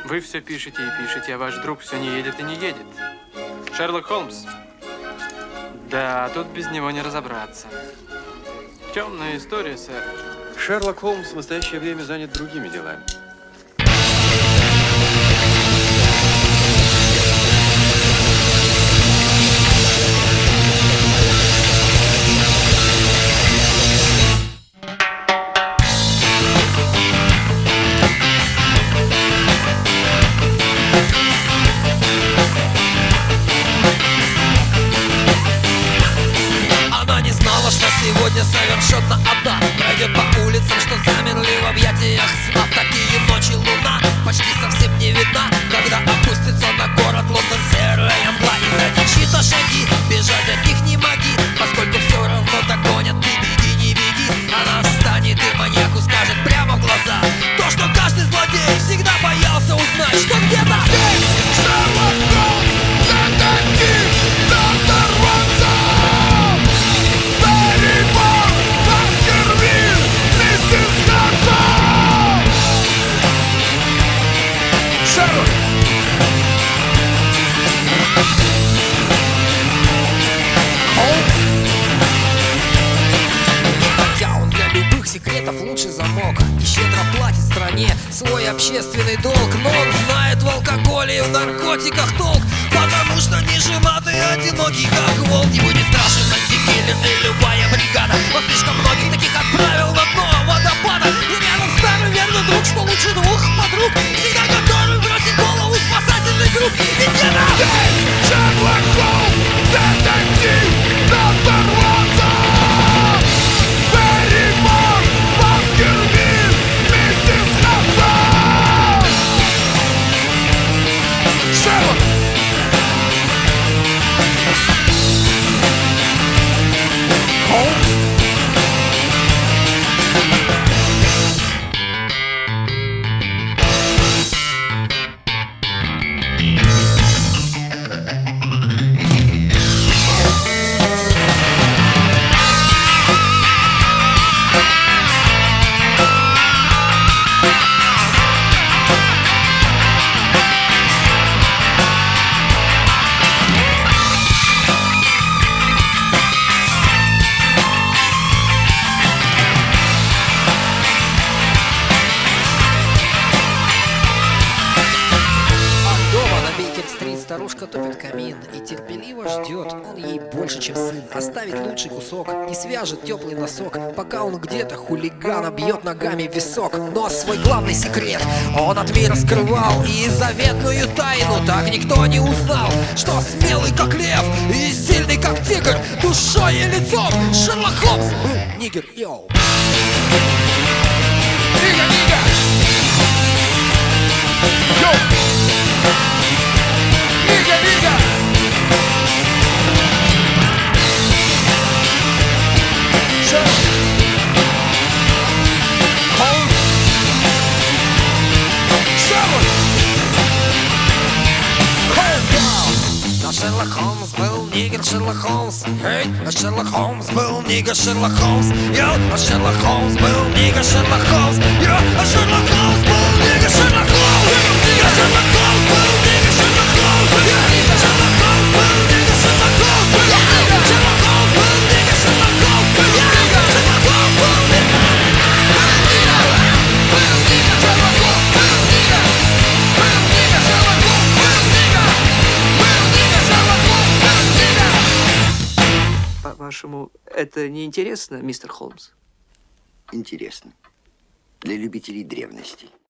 Вы все пишете и пишете, а ваш друг все не едет и не едет. Шерлок Холмс. Да, тут без него не разобраться. Темная история, сэр. Шерлок Холмс в настоящее время занят другими делами. Сегодня совершенно одна пройдет по улицам, что замерли в объятиях сна. Такие ночи луна почти совсем не видна, когда опустится на город Лондон серая мгла. И задичит на шаги, бежать от них не моги, поскольку все равно догонят. Ты беги, не беги, она встанет и маньяку скажет прямо в глаза то, что каждый злодей всегда боялся узнать, что где-то здесь Шерлок Холмс, детектив, доктор Ватсон. Секретов лучший замок и щедро платит стране свой общественный долг. Но он знает в алкоголе и в наркотиках толк, потому что не женатый, одинокий как волк. Ему не страшен антикиллер и любая бригада. Он слишком многих таких отправил на дно водопада. И рядом старый верный друг, что лучше двух подруг, всегда готовый бросить голову в спасательный круг. Ведь где-то здесь Шерлок Холмс, детектив, доктор Ватсон. Старушка топит камин и терпеливо ждет. Он ей больше, чем сын. Оставит лучший кусок и свяжет теплый носок, пока он где-то хулигана бьет ногами в висок. Но свой главный секрет он от мира скрывал, и заветную тайну так никто не узнал, что смелый как лев и сильный как тигр, душой и лицом Шерлок Холмс был нигер, йоу. Нигер, нигер! Йоу! Нигер, нигер! Шерлок Холмс! Шерлок Холмс! Но Шерлок Холмс был нигер, Шерлок Холмс. Эй, но Шерлок Холмс был нигер, Шерлок Холмс. Йо, но Шерлок Холмс был нигер, Шерлок Холмс. Йо, но Шерлок Холмс был нигер, Шерлок Холмс. Нигер, Шерлок Холмс был нигер, Шерлок Холмс. Нигер, Шерлок Холмс был нигер, Шерлок Холмс. Нигер, Шерлок Холмс был нигер, Шерлок Холмс. Нигер, Шерлок Холмс был нигер. По-вашему, это не интересно, мистер Холмс? Интересно. Для любителей древностей.